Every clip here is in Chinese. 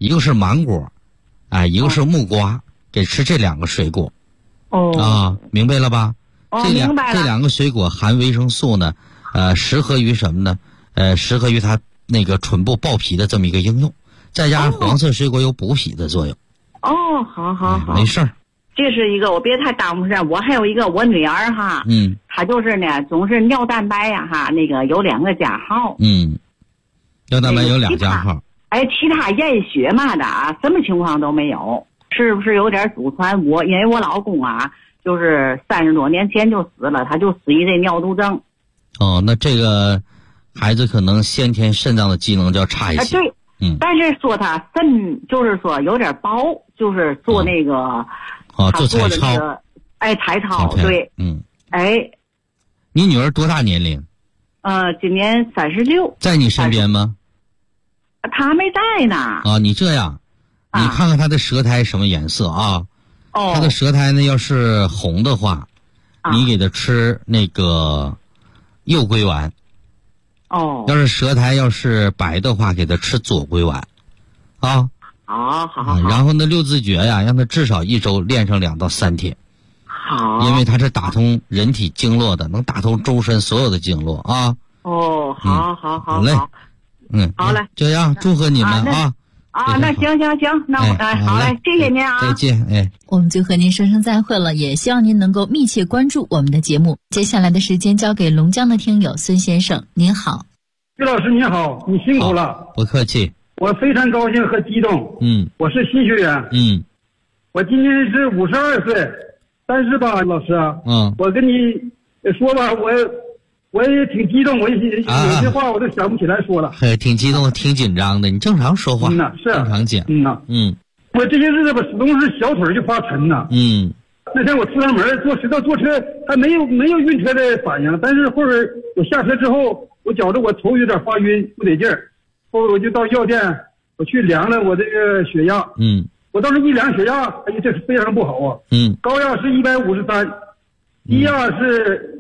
一个是芒果，一个是木瓜，给吃这2个水果。明白了吧？ 明白了。 这2个水果含维生素呢，适合于什么呢？适合于它那个唇部爆皮的这么一个应用，再加上黄色水果有补脾的作用。 好， 没事儿。 这是一个，我别太耽误事儿。我还有一个我女儿哈，她就是呢，总是尿蛋白呀哈，那个有2个加号。 尿蛋白有2加号。 其他验血嘛的什么情况都没有，是不是有点祖传？因为我老公就是30多年前就死了，他就死于这尿毒症。 那这个孩子可能先天肾脏的机能就要差一些。 对。但是说他肾就是说有点薄，就是做那个。 做彩超。 彩超对。 你女儿多大年龄？ 今年36。 在你身边吗？ 她没在呢。 你这样，你看看她的舌苔什么颜色啊？她的舌苔呢，要是红的话，你给她吃那个右归丸。要是舌苔要是白的话，给她吃左归丸。好。然后呢，6字诀呀，让她至少1周练上2到3天。 好。 因为它是打通人体经络的，能打通周身所有的经络啊。 好。 好嘞。好嘞，这样祝贺你们啊。 那行，那我好嘞，谢谢您啊。 再见。 我们就和您说声再会了，也希望您能够密切关注我们的节目。接下来的时间交给龙江的听友孙先生，您好。 于老师您好，你辛苦了。 不客气。 我非常高兴和激动。我是新学员。我今年是52岁，但是吧，老师我跟你说吧，我也挺激动，我有些话我都想不起来说了。 挺激动，挺紧张的，你正常说话。 是正常讲。 我这些日子吧，始终是小腿就发沉呐。那天我出趟门坐车还没有晕车的反应，但是后边我下车之后，我觉着我头有点发晕，不得劲儿。后来我就到药店，我去量了我这个血压。我当时一量血压，这是非常不好啊。高压是153，低压是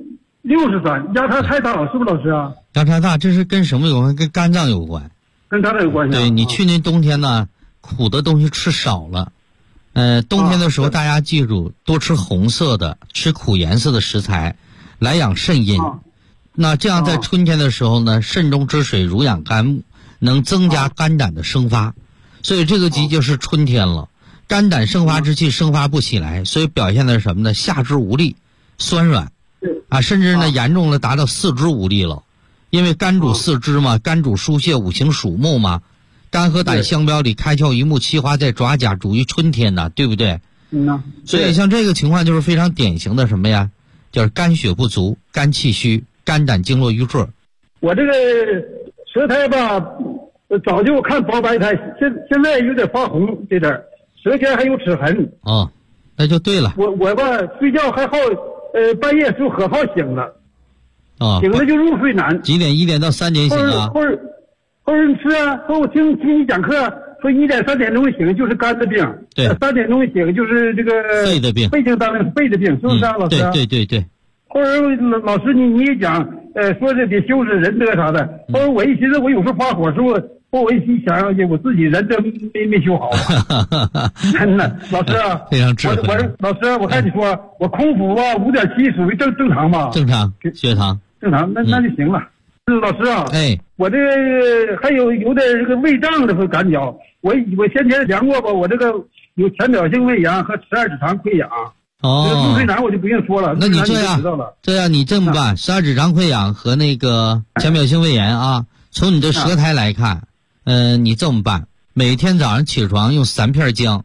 63，压差太大了，是不是老师啊？ 压差大，这是跟什么有关？跟肝脏有关。 跟肝脏有关系。 对，你去年冬天呢，苦的东西吃少了。冬天的时候大家记住，多吃红色的，吃苦颜色的食材，来养肾阴。那这样在春天的时候呢，肾中之水濡养肝木，能增加肝胆的生发。所以这个季节是春天了，肝胆生发之气生发不起来，所以表现的是什么呢？下肢无力、酸软。甚至呢严重了达到四肢无力了，因为肝主四肢嘛，肝主疏泄，五行属木嘛，肝和胆相标里，开窍于目，其华在爪甲，主于春天呐，对不对？所以像这个情况就是非常典型的什么呀？就是肝血不足，肝气虚，肝胆经络瘀滞。 我这个舌苔吧，早就看薄白苔，现在有点发红，这点舌尖还有齿痕。 那就对了。 我吧睡觉还好，半夜就可好醒了。醒了就入睡难。 几点？1点到3点醒啊？ 后是啊，我听你讲课说1点3点钟醒就是肝的病， 对 ，3点钟醒就是这个肺的病， 肺的病，是不是啊，老师？ 对。 后来老师你也讲，说这得修饰仁德啥的。后来我一寻思，我有时候发火时候，我一想我自己仁德没修好。真的，老师啊， 非常智慧。 老师，我看你说我空腹吧5.7属于正常吧？ 正常，血糖正常，那就行了。老师啊，我这个还有点这个胃胀的感觉，我先前量过吧，我这个有浅表性胃炎和12指肠溃疡。入睡难我就不用说了。 那你这样你这么办，12指肠溃疡和那个浅表性胃炎啊，从你的舌苔来看，你这么办，每天早上起床用3片姜。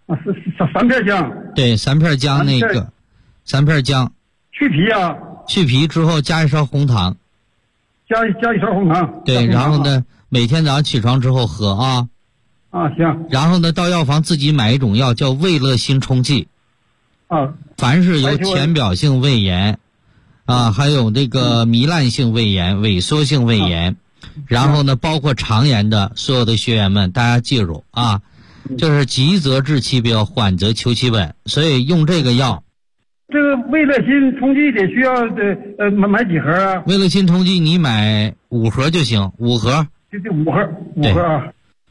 3片姜。对 ，3片姜那个，3片姜。 去皮啊。 去皮之后加1勺红糖。 加1勺红糖。 对，然后呢，每天早上起床之后喝啊。 行。 然后呢，到药房自己买一种药叫胃乐心冲剂。凡是有浅表性胃炎还有这个糜烂性胃炎、萎缩性胃炎，然后呢包括肠炎的所有的学员们，大家记住啊，就是急则治其标，缓则求其本，所以用这个药。 这个胃乐心冲剂得需要买几盒啊？ 胃乐心冲剂你买5盒就行，5盒。 就5盒啊。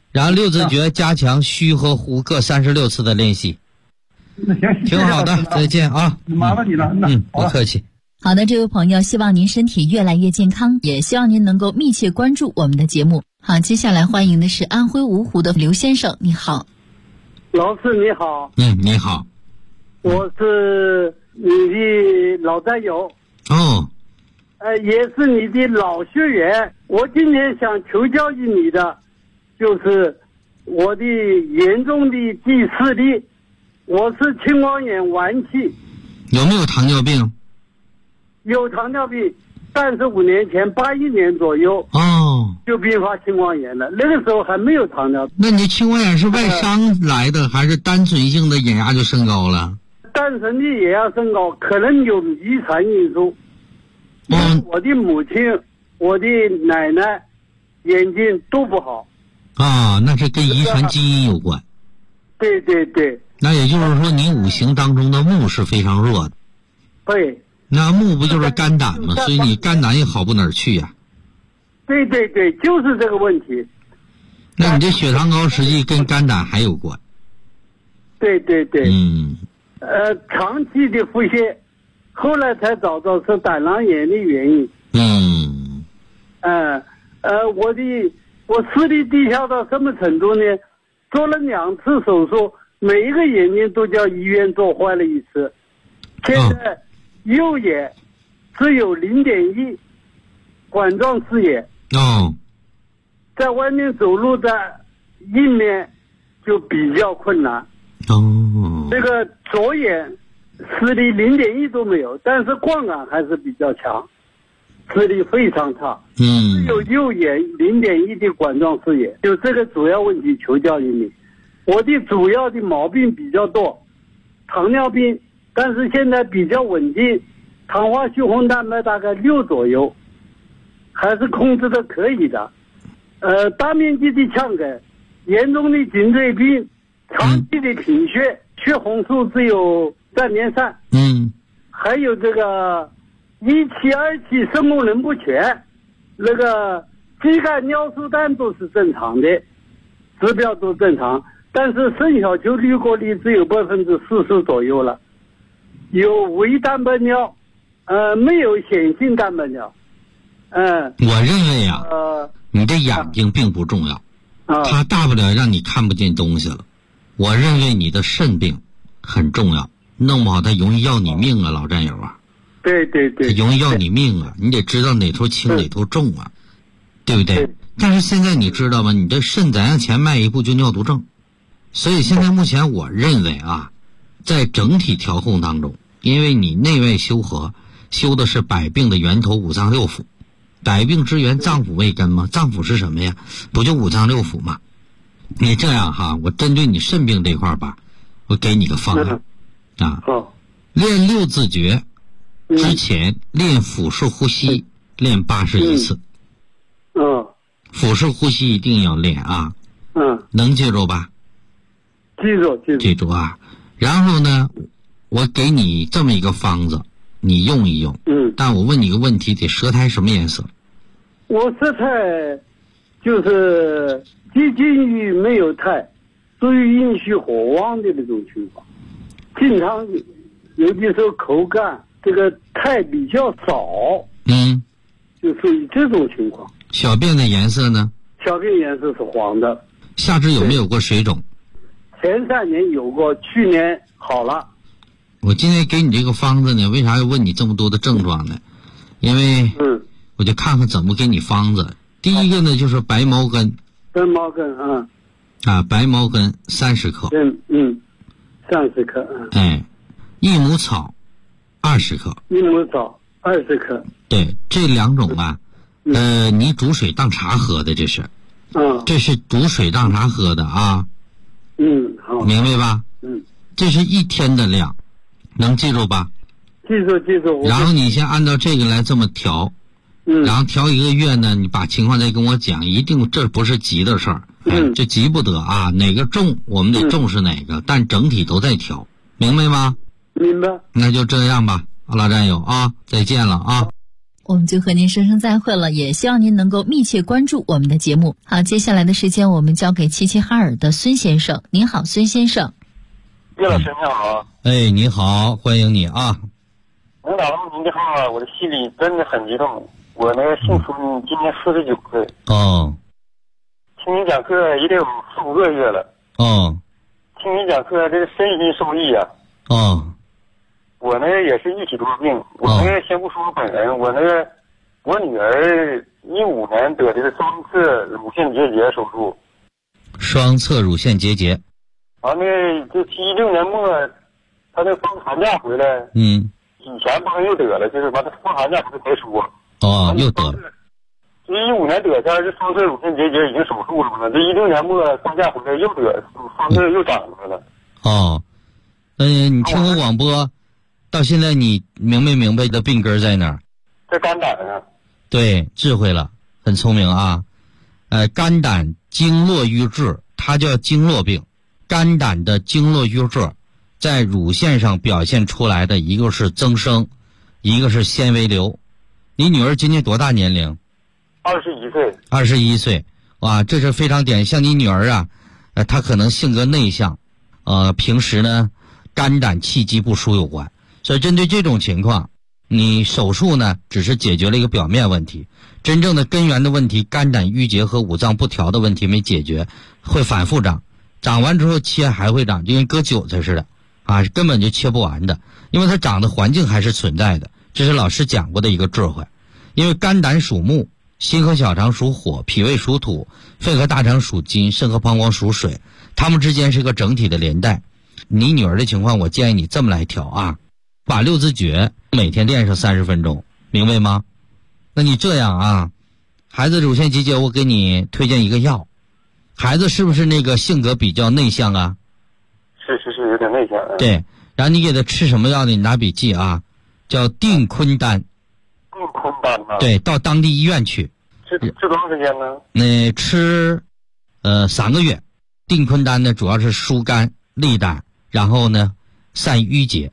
然后六字诀加强虚和呼各36次的练习。 那行， 挺好的，再见啊！ 麻烦你了， 不客气。 好的，这位朋友，希望您身体越来越健康，也希望您能够密切关注我们的节目。好，接下来欢迎的是安徽芜湖的刘先生，你好。 老师你好。 你好。 我是你的老战友。 哦。 也是你的老学员。我今天想求教于你的，就是我的严重的第视力，我是青光眼晚期。 有没有糖尿病？ 有糖尿病，35年前81年左右就并发青光眼了，那个时候还没有糖尿病。 那你青光眼是外伤来的，还是单纯性的眼压就升高了？ 单纯的眼压升高，可能有遗传因素。我的母亲、我的奶奶眼睛都不好。 那是跟遗传基因有关。 对对对。 那也就是说，你五行当中的木是非常弱的。 对。 那木不就是肝胆吗？所以你肝胆也好不哪儿去呀。 对对对，就是这个问题。 那你这血糖高实际跟肝胆还有关。 对对对。长期的腹泻，后来才找到是胆囊炎的原因。我视力低下到什么程度呢？做了2次手术，每一个眼睛都叫医院做坏了一次。现在右眼只有0.1管状视野。在外面走路的印面就比较困难。这个左眼视力0.1都没有，但是光感还是比较强，视力非常差。只有右眼0.1的管状视野，就这个主要问题求教于你。我的主要的毛病比较多，糖尿病，但是现在比较稳定，糖化血红蛋白大概6左右，还是控制的可以的。大面积的腔梗，严重的颈椎病，长期的贫血，血红素只有3.3。还有这个1期、2期肾功能不全，那个肌酐尿素氮都是正常的，指标都正常，但是肾小球滤过率只有40%左右了，有微蛋白尿，没有显性蛋白尿。 我认为你的眼睛并不重要，它大不了让你看不见东西了。我认为你的肾病很重要，弄不好它容易要你命啊，老战友啊。 对对对， 容易要你命啊！你得知道哪头轻哪头重啊，对不对？但是现在你知道吗？你这肾咱向前迈一步就尿毒症，所以现在目前我认为在整体调控当中，因为你内外修合，修的是百病的源头五脏六腑，百病之源脏腑为根吗？脏腑是什么呀？不就五脏六腑吗？你这样我针对你肾病这块吧，我给你个方案练6字诀。之前练腹式呼吸，练81次。腹式呼吸一定要练能记住吧？记住啊！然后呢，我给你这么一个方子，你用一用。但我问你个问题，得舌苔什么颜色？ 我舌苔就是接近于没有苔，属于阴虚火旺的那种情况，经常有的时候口干。这个苔比较少，就属于这种情况。 小便的颜色呢？ 小便颜色是黄的。 下肢有没有过水肿？ 前3年有过，去年好了。 我今天给你这个方子呢，为啥要问你这么多的症状呢？因为我就看看怎么给你方子。第一个呢，就是白茅根。 白茅根白茅根30克。 30克。 益母草。20克， 益母草20克。 对，这2种你煮水当茶喝的，这是，这是煮水当茶喝的好，明白吧？这是1天的量，能记住吧？ 记住。 然后你先按照这个来这么调，然后调1个月呢，你把情况再跟我讲，一定这不是急的事儿，这急不得哪个重我们得重视哪个，但整体都在调，明白吗？ 明白。 那就这样吧，老战友再见了我们就和您说声再会了，也希望您能够密切关注我们的节目。好，接下来的时间我们交给齐齐哈尔的孙先生。您好，孙先生。 叶老师你好。 哎，你好，欢迎你啊。 能打到您的号，我的心里真的很激动。我那个姓孙，今年49岁。 哦。 听您讲课也得有4、5个月了。 哦。 听您讲课，这个身心受益啊。 哦。 我呢也是一体多病，我那个先不说我本人，我女儿15年得的是双侧乳腺结节手术。 双侧乳腺结节。 完了，就16年末，她那放寒假回来，以前不是又得了，就是完她放寒假不是才说。 哦，又得了。 这15年得下来，这双侧乳腺结节已经手术了嘛？这16年末放假回来又得，双侧又长出来了。 哦，你听我广播。到现在你明没明白的病根在哪儿？ 在肝胆上。 对，智慧了，很聪明啊。肝胆经络瘀滞，它叫经络病。肝胆的经络瘀滞，在乳腺上表现出来的一个是增生，一个是纤维瘤。你女儿今年多大年龄 ？21岁。 21岁，哇，这是非常典型。像你女儿啊，她可能性格内向，平时呢肝胆气机不舒有关。所以针对这种情况，你手术呢只是解决了一个表面问题，真正的根源的问题，肝胆郁结和五脏不调的问题没解决，会反复长，长完之后切还会长，就跟割韭菜似的啊，根本就切不完的，因为它长的环境还是存在的。这是老师讲过的一个智慧。因为肝胆属木，心和小肠属火，脾胃属土，肺和大肠属金，肾和膀胱属水，它们之间是一个整体的连带。你女儿的情况，我建议你这么来调啊，把6字诀每天练上30分钟，明白吗？那你这样啊，孩子乳腺结节，我给你推荐一个药。孩子是不是那个性格比较内向啊？ 是有点内向。 对，然后你给他吃什么药呢？你拿笔记啊，叫定坤丹。 定坤丹啊？ 对，到当地医院去。 吃多长时间呢？ 吃3个月。定坤丹呢，主要是疏肝利胆，然后呢散瘀结。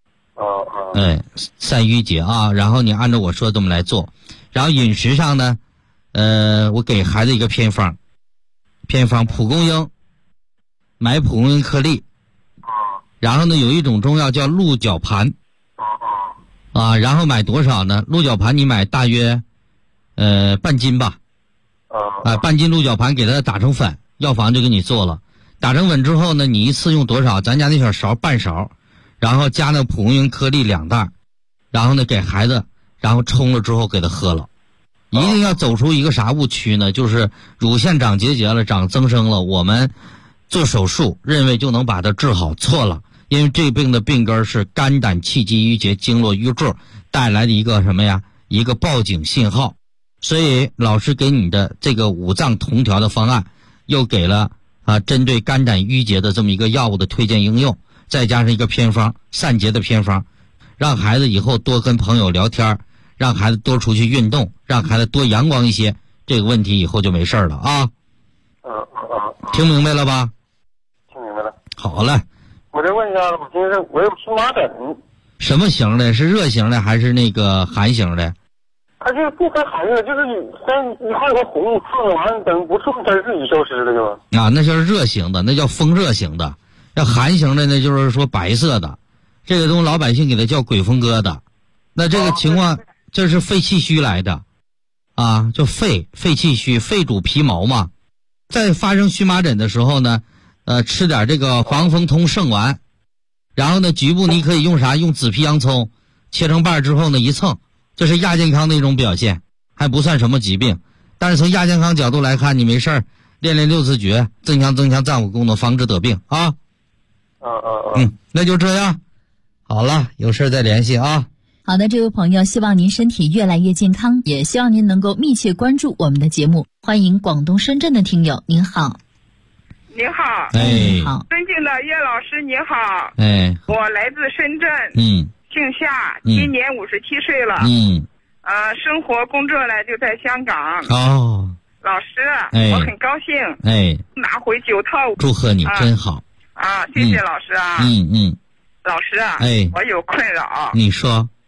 散瘀结啊，然后你按照我说这么来做。然后饮食上呢，我给孩子一个偏方，蒲公英，买蒲公英颗粒。然后呢，有一种中药叫鹿角盘。然后买多少呢？鹿角盘你买大约半斤吧。半斤鹿角盘给它打成粉，药房就给你做了。打成粉之后呢，你一次用多少？咱家那小勺半勺。然后加那蒲公英颗粒2袋，然后呢给孩子，然后冲了之后给他喝了。一定要走出一个啥误区呢？就是乳腺长结节了，长增生了，我们做手术认为就能把它治好，错了。因为这病的病根是肝胆气机郁结经络瘀滞带来的一个什么呀？一个报警信号。所以老师给你的这个五脏同调的方案，又给了针对肝胆郁结的这么一个药物的推荐应用。再加上一个偏方，散结的偏方，让孩子以后多跟朋友聊天，让孩子多出去运动，让孩子多阳光一些，这个问题以后就没事了啊。听明白了吧？ 听明白了。 好了。 我再问一下，我今天我有荨麻疹。 什么型的？是热型的还是那个寒型的？ 它就是不分寒热，就是你看它红刺完等不刺它自己消失了就。 啊，那就是热型的，那叫风热型的。要寒型的呢，就是说白色的，这个东西老百姓给它叫鬼风疙瘩。那这个情况，这是肺气虚来的，就肺气虚，肺主皮毛嘛。在发生荨麻疹的时候呢，吃点这个防风通圣丸，然后呢局部你可以用啥？用紫皮洋葱切成瓣之后呢一蹭，这是亚健康的一种表现，还不算什么疾病。但是从亚健康角度来看，你没事儿练6字诀，增强脏腑功能，防止得病啊。那就这样，好了，有事再联系啊。 好的，这位朋友，希望您身体越来越健康，也希望您能够密切关注我们的节目。欢迎广东深圳的听友，您好。 您好。 好。 尊敬的叶老师您好。我来自深圳。姓夏，今年57岁了。生活工作呢就在香港。老师，我很高兴。拿回9套。 祝贺你，真好。 谢谢老师啊。老师啊，我有困扰。 你说。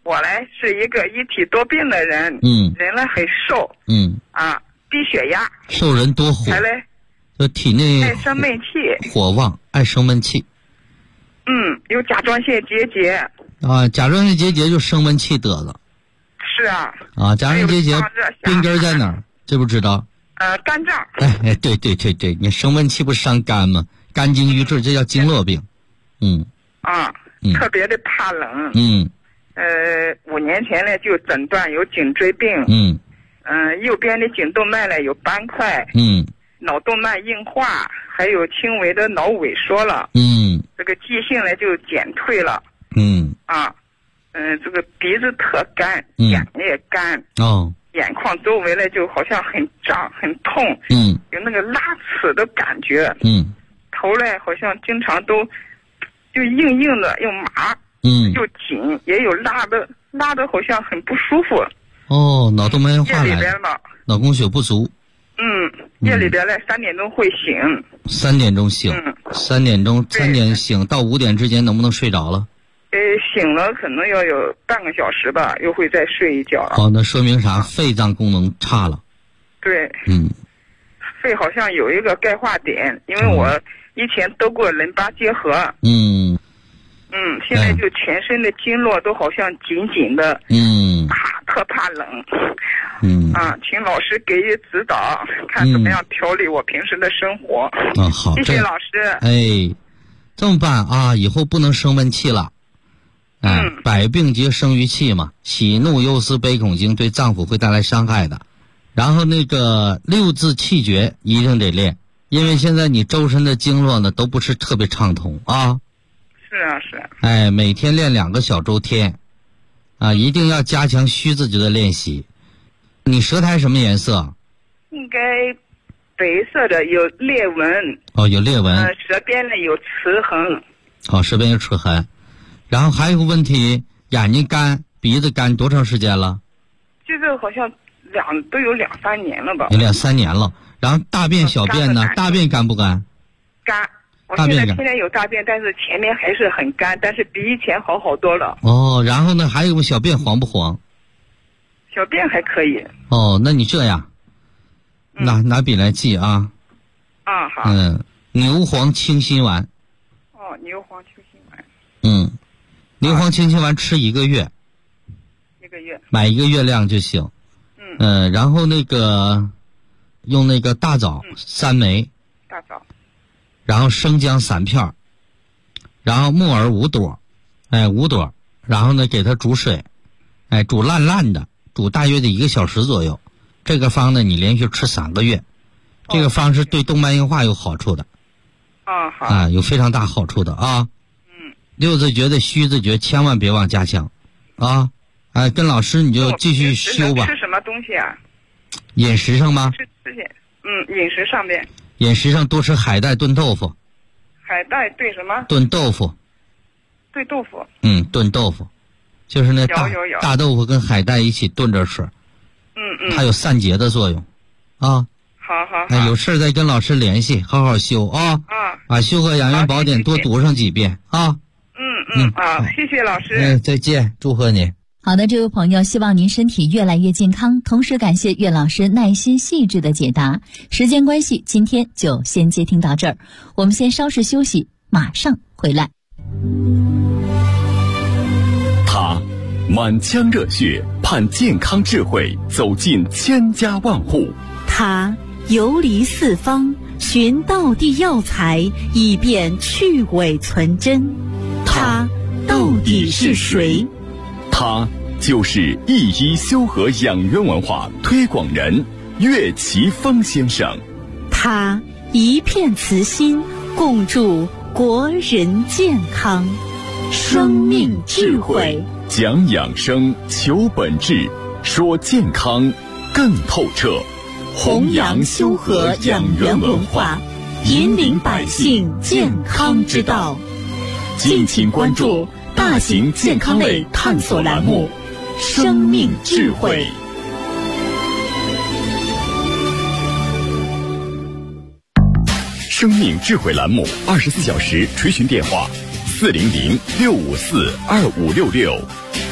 我呢是一个一体多病的人，人呢很瘦，低血压， 瘦人多火， 还嘞， 就体内爱生闷气， 火旺，爱生闷气。 有甲状腺结节。 啊，甲状腺结节就生闷气得了。 是啊。 啊，甲状腺结节病根在哪儿？知不知道？ 肝脏。 哎，对，你生闷气不伤肝吗？肝经瘀滞，这叫经络病。 特别的怕冷。5年前呢就诊断有颈椎病。右边的颈动脉呢有斑块。脑动脉硬化，还有轻微的脑萎缩了。这个记性呢就减退了。这个鼻子特干，眼也干。眼眶周围呢就好像很胀很痛。有那个拉齿的感觉。头呢好像经常都就硬硬的，又麻。又紧，也有拉的好像很不舒服。 脑动脉硬化来了， 脑供血不足。 夜里边呢3点钟会醒。 3点钟醒，3点醒到5点之间能不能睡着了？ 醒了可能要有半个小时吧，又会再睡一觉。 那说明啥？肺脏功能差了。 对。肺好像有一个钙化点，因为我以前得过淋巴结核。现在就全身的经络都好像紧紧的。特怕冷。请老师给予指导，看怎么样调理我平时的生活。 好， 谢谢老师。 这么办啊？以后不能生闷气了。百病皆生于气嘛，喜怒忧思悲恐惊对脏腑会带来伤害的。然后那个6字气诀一定得练，因为现在你周身的经络呢都不是特别畅通啊。 是啊。 每天练2个小周天。一定要加强虚字诀的练习。你舌苔什么颜色？ 应该白色的，有裂纹。 有裂纹。 舌边呢有齿痕。 舌边有齿痕。然后还有个问题，眼睛干，鼻子干，多长时间了？ 这个好像都有2-3年了吧。 有2-3年了。然后大便小便呢？大便干不干？ 干。我现在天天有大便，但是前面还是很干，但是比以前好多了。 然后呢，还有个小便黄不黄？ 小便还可以。 那你这样，拿笔来记啊。 好。 牛黄清心丸。 牛黄清心丸。 牛黄清心丸吃1个月。 1个月。 买1个月量就行。然后那个用那个大枣3枚。 大枣。 然后生姜3片，然后木耳5朵，5朵，然后呢给它煮水，煮烂的，煮大约的1个小时左右。这个方呢你连续吃3个月，这个方是对动脉硬化有好处的。 好。 有非常大好处的啊。6字诀的虚字诀千万别忘加强啊。跟老师你就继续修吧。 吃什么东西啊？ 饮食上吗？ 饮食上面。 饮食上多吃海带炖豆腐。 海带炖什么？ 炖豆腐。 炖豆腐。 炖豆腐，就是那大豆腐跟海带一起炖着吃。它有散结的作用。 好。 有事再跟老师联系，好好修啊。把《修和养元宝典》多读上几遍啊。 谢谢老师。 再见，祝贺你。 好的，这位朋友，希望您身体越来越健康，同时感谢岳老师耐心细致的解答。时间关系，今天就先接听到这儿，我们先稍事休息，马上回来。 他满腔热血盼健康智慧走进千家万户， 他游离四方寻道地药材以便去伪存真，他到底是谁？ 他就是一医修和养元文化推广人岳奇峰先生。 他一片慈心，共筑国人健康。生命智慧， 讲养生，求本质，说健康更透彻。 弘扬修和养元文化，引领百姓健康之道。 敬请关注大型健康类探索栏目《生命智慧》。生命智慧栏目24小时垂询电话：400-654-2566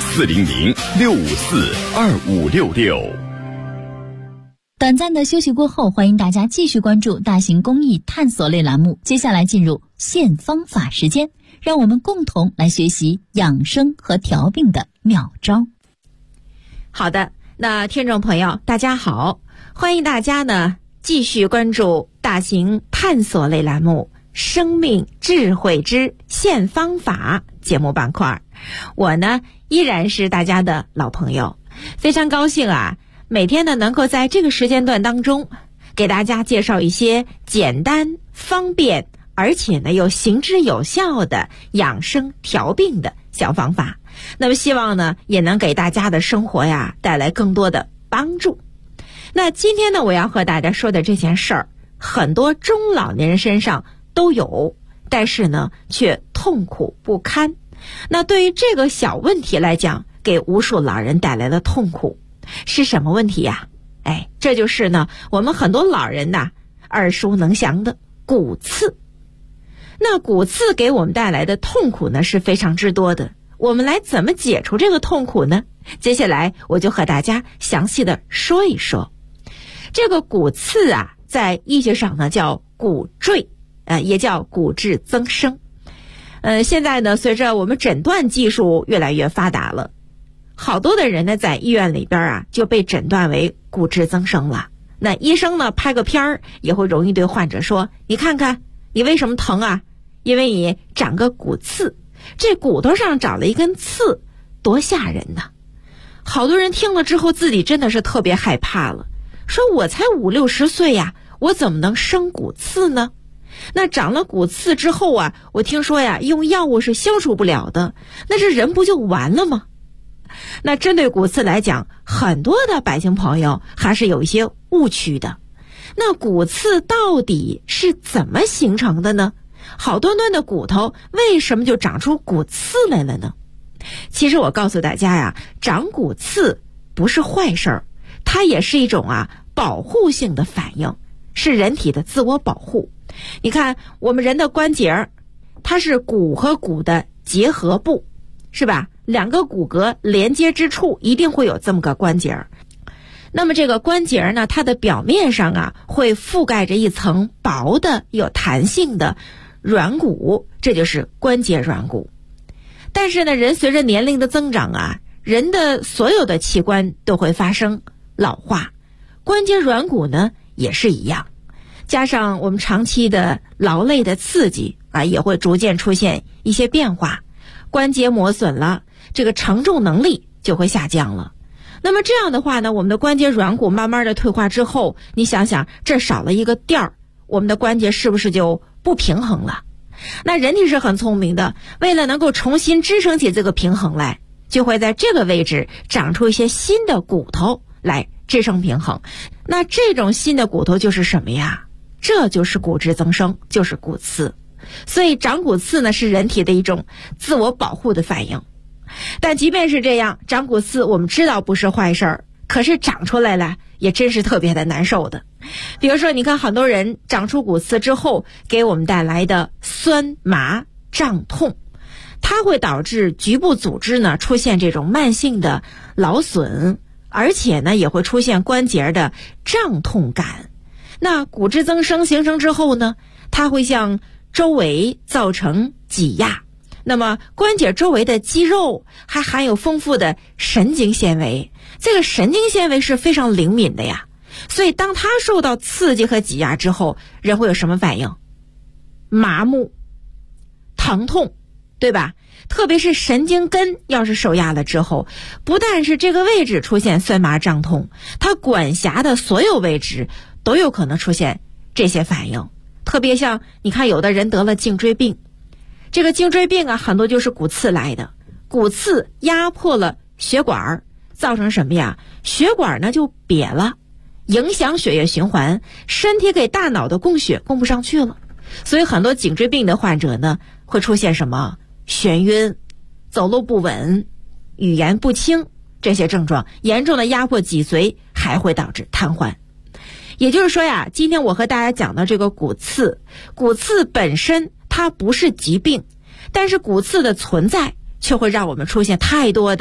400-654-2566。 短暂的休息过后，欢迎大家继续关注大型公益探索类栏目。接下来进入现方法时间，让我们共同来学习养生和调病的妙招。 好的，那听众朋友大家好，欢迎大家呢继续关注大型探索类栏目生命智慧之现方法节目板块。我呢依然是大家的老朋友，非常高兴啊，每天呢能够在这个时间段当中给大家介绍一些简单方便而且呢又行之有效的养生调病的小方法，那么希望呢也能给大家的生活呀带来更多的帮助。那今天呢我要和大家说的这件事儿，很多中老年人身上都有，但是呢却痛苦不堪。那对于这个小问题来讲，给无数老人带来了痛苦，是什么问题呀？这就是呢我们很多老人呐耳熟能详的骨刺。那骨刺给我们带来的痛苦呢是非常之多的，我们来怎么解除这个痛苦呢？接下来我就和大家详细的说一说。这个骨刺啊，在医学上呢叫骨赘，也叫骨质增生。现在呢随着我们诊断技术越来越发达了，好多的人呢在医院里边啊就被诊断为骨质增生了。那医生呢拍个片儿也会容易对患者说，你看看你为什么疼啊？因为你长个骨刺，这骨头上长了一根刺，多吓人呐。好多人听了之后自己真的是特别害怕了，说我才50-60岁呀，我怎么能生骨刺呢？那长了骨刺之后啊，我听说呀用药物是消除不了的，那这人不就完了吗？那针对骨刺来讲，很多的百姓朋友还是有一些误区的。那骨刺到底是怎么形成的呢？好端端的骨头为什么就长出骨刺来了呢？其实我告诉大家呀，长骨刺不是坏事儿，它也是一种保护性的反应，是人体的自我保护。你看我们人的关节，它是骨和骨的结合部，是吧？两个骨骼连接之处一定会有这么个关节。那么这个关节呢，它的表面上会覆盖着一层薄的有弹性的软骨，这就是关节软骨。但是呢，人随着年龄的增长人的所有的器官都会发生老化，关节软骨呢也是一样。加上我们长期的劳累的刺激也会逐渐出现一些变化，关节磨损了，这个承重能力就会下降了。那么这样的话呢，我们的关节软骨慢慢的退化之后，你想想这少了一个垫儿，我们的关节是不是就不平衡了？那人体是很聪明的，为了能够重新支撑起这个平衡来，就会在这个位置长出一些新的骨头来支撑平衡。那这种新的骨头就是什么呀？这就是骨质增生，就是骨刺。所以长骨刺呢是人体的一种自我保护的反应。但即便是这样，长骨刺我们知道不是坏事儿，可是长出来了也真是特别的难受的。比如说你看很多人长出骨刺之后给我们带来的酸麻胀痛，它会导致局部组织呢出现这种慢性的劳损，而且呢也会出现关节的胀痛感。那骨质增生形成之后呢，它会向周围造成挤压，那么关节周围的肌肉还含有丰富的神经纤维，这个神经纤维是非常灵敏的呀，所以当它受到刺激和挤压之后，人会有什么反应？麻木、疼痛，对吧？特别是神经根要是受压了之后，不但是这个位置出现酸麻胀痛，它管辖的所有位置都有可能出现这些反应。特别像你看有的人得了颈椎病，这个颈椎病很多就是骨刺来的，骨刺压迫了血管，造成什么呀？血管呢就瘪了，影响血液循环，身体给大脑的供血供不上去了。所以很多颈椎病的患者呢会出现什么？眩晕、走路不稳、语言不清，这些症状严重的压迫脊髓，还会导致瘫痪。也就是说呀，今天我和大家讲的这个骨刺，骨刺本身它不是疾病，但是骨刺的存在却会让我们出现太多的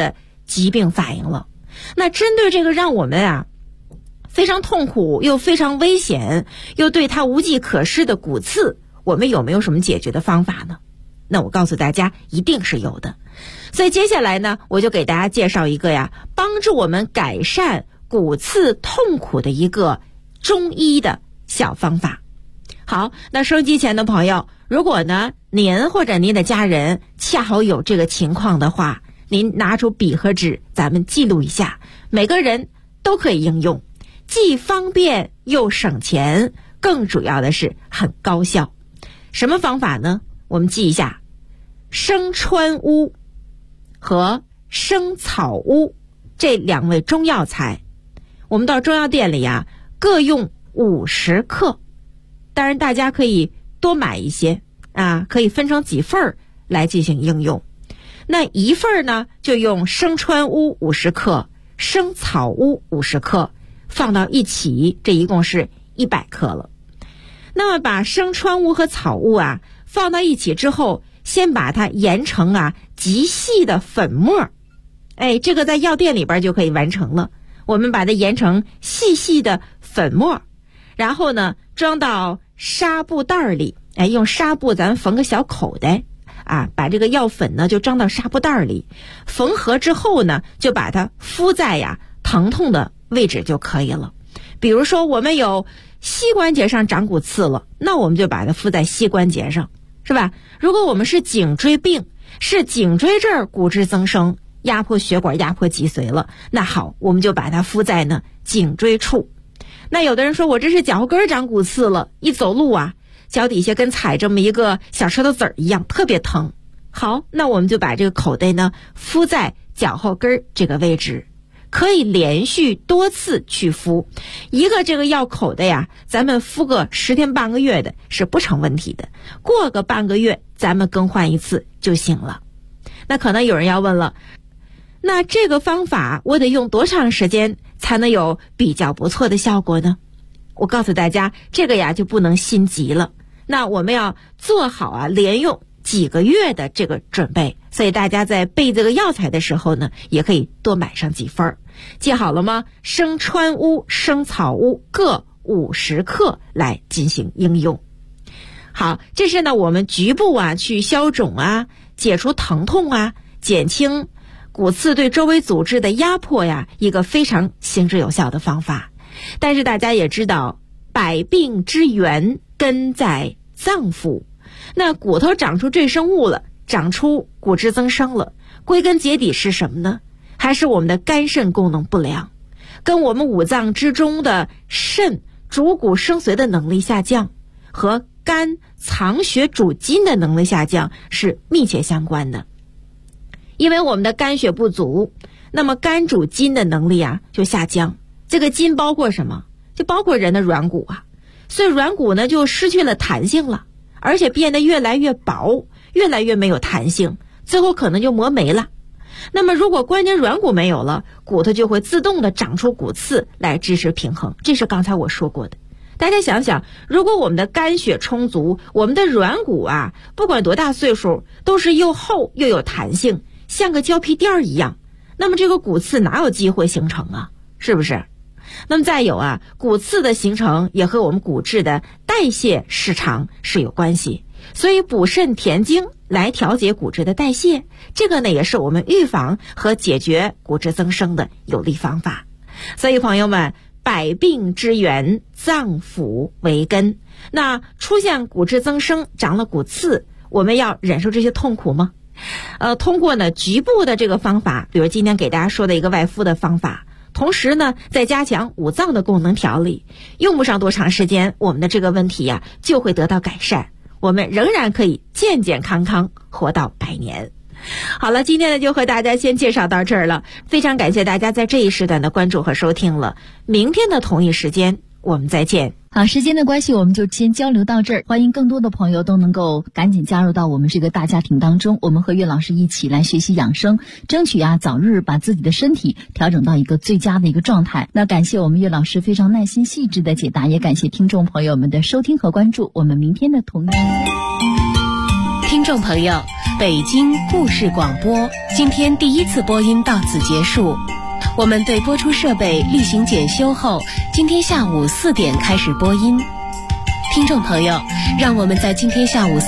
疾病反应了。那针对这个让我们非常痛苦又非常危险又对它无计可施的骨刺，我们有没有什么解决的方法呢？那我告诉大家，一定是有的。所以接下来呢，我就给大家介绍一个帮助我们改善骨刺痛苦的一个中医的小方法。好，那收音机前的朋友，如果呢您或者您的家人恰好有这个情况的话，您拿出笔和纸，咱们记录一下，每个人都可以应用，既方便又省钱，更主要的是很高效。什么方法呢？我们记一下，生川乌和生草乌这2味中药材，我们到中药店里各用50克，当然大家可以多买一些可以分成几份来进行应用。那一份呢，就用生川乌50克，生草乌50克放到一起，这一共是100克了。那么把生川乌和草乌放到一起之后，先把它研成极细的粉末，这个在药店里边就可以完成了。我们把它研成细细的粉末，然后呢装到纱布袋里，用纱布咱缝个小口袋把这个药粉呢就装到纱布袋里，缝合之后呢，就把它敷在疼痛的位置就可以了。比如说我们有膝关节上长骨刺了，那我们就把它敷在膝关节上，是吧？如果我们是颈椎病，是颈椎这儿骨质增生，压迫血管压迫脊髓了，那好，我们就把它敷在呢颈椎处。那有的人说我这是脚后跟长骨刺了，一走路脚底下跟踩这么一个小石头子儿一样，特别疼。好，那我们就把这个口袋呢敷在脚后跟这个位置，可以连续多次去敷。一个这个药口袋咱们敷个10天半个月的是不成问题的，过个半个月咱们更换一次就行了。那可能有人要问了，那这个方法我得用多长时间才能有比较不错的效果呢？我告诉大家，这个就不能心急了。那我们要做好连用几个月的这个准备，所以大家在备这个药材的时候呢，也可以多买上几份。记好了吗？生川乌、生草乌各50克来进行应用。好，这是呢我们局部去消肿解除疼痛减轻骨刺对周围组织的压迫一个非常行之有效的方法。但是大家也知道，百病之源根在脏腑，那骨头长出赘生物了，长出骨质增生了，归根结底是什么呢？还是我们的肝肾功能不良，跟我们五脏之中的肾主骨生髓的能力下降和肝藏血主筋的能力下降是密切相关的。因为我们的肝血不足，那么肝主筋的能力就下降。这个筋包括什么？就包括人的软骨所以软骨呢就失去了弹性了，而且变得越来越薄，越来越没有弹性，最后可能就磨没了。那么如果关节软骨没有了，骨头就会自动的长出骨刺来支持平衡，这是刚才我说过的。大家想想，如果我们的肝血充足，我们的软骨不管多大岁数都是又厚又有弹性，像个胶皮垫一样，那么这个骨刺哪有机会形成是不是？那么再有骨刺的形成也和我们骨质的代谢失常是有关系，所以补肾填精来调节骨质的代谢，这个呢也是我们预防和解决骨质增生的有力方法。所以朋友们，百病之源脏腑为根，那出现骨质增生长了骨刺，我们要忍受这些痛苦吗？通过呢局部的这个方法，比如今天给大家说的一个外敷的方法，同时呢再加强五脏的功能调理，用不上多长时间，我们的这个问题就会得到改善，我们仍然可以健健康康活到100年。好了，今天呢就和大家先介绍到这儿了，非常感谢大家在这一时段的关注和收听了，明天的同一时间我们再见。 好，时间的关系我们就先交流到这儿，欢迎更多的朋友都能够赶紧加入到我们这个大家庭当中，我们和岳老师一起来学习养生，争取早日把自己的身体调整到一个最佳的一个状态。那感谢我们岳老师非常耐心细致的解答，也感谢听众朋友们的收听和关注，我们明天的同一听众朋友， 北京故事广播，今天第一次播音到此结束。我们对播出设备例行检修后，今天下午4点开始播音。听众朋友，让我们在今天下午